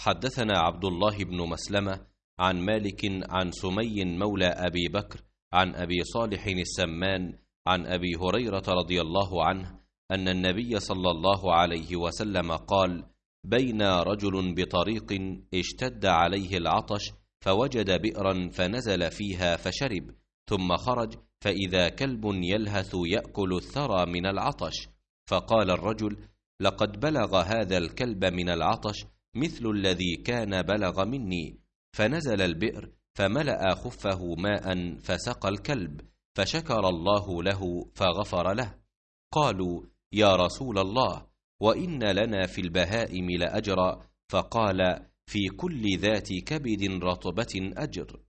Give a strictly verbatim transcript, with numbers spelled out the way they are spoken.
حدثنا عبد الله بن مسلمة عن مالك عن سمي مولى أبي بكر عن أبي صالح السمان عن أبي هريرة رضي الله عنه أن النبي صلى الله عليه وسلم قال: بين رجل بطريق اشتد عليه العطش فوجد بئرا فنزل فيها فشرب، ثم خرج فإذا كلب يلهث يأكل الثرى من العطش، فقال الرجل: لقد بلغ هذا الكلب من العطش مثل الذي كان بلغ مني، فنزل البئر فملأ خفه ماء فسقى الكلب، فشكر الله له فغفر له. قالوا: يا رسول الله، وإن لنا في البهائم لأجرا، فقال: في كل ذات كبد رطبة أجر.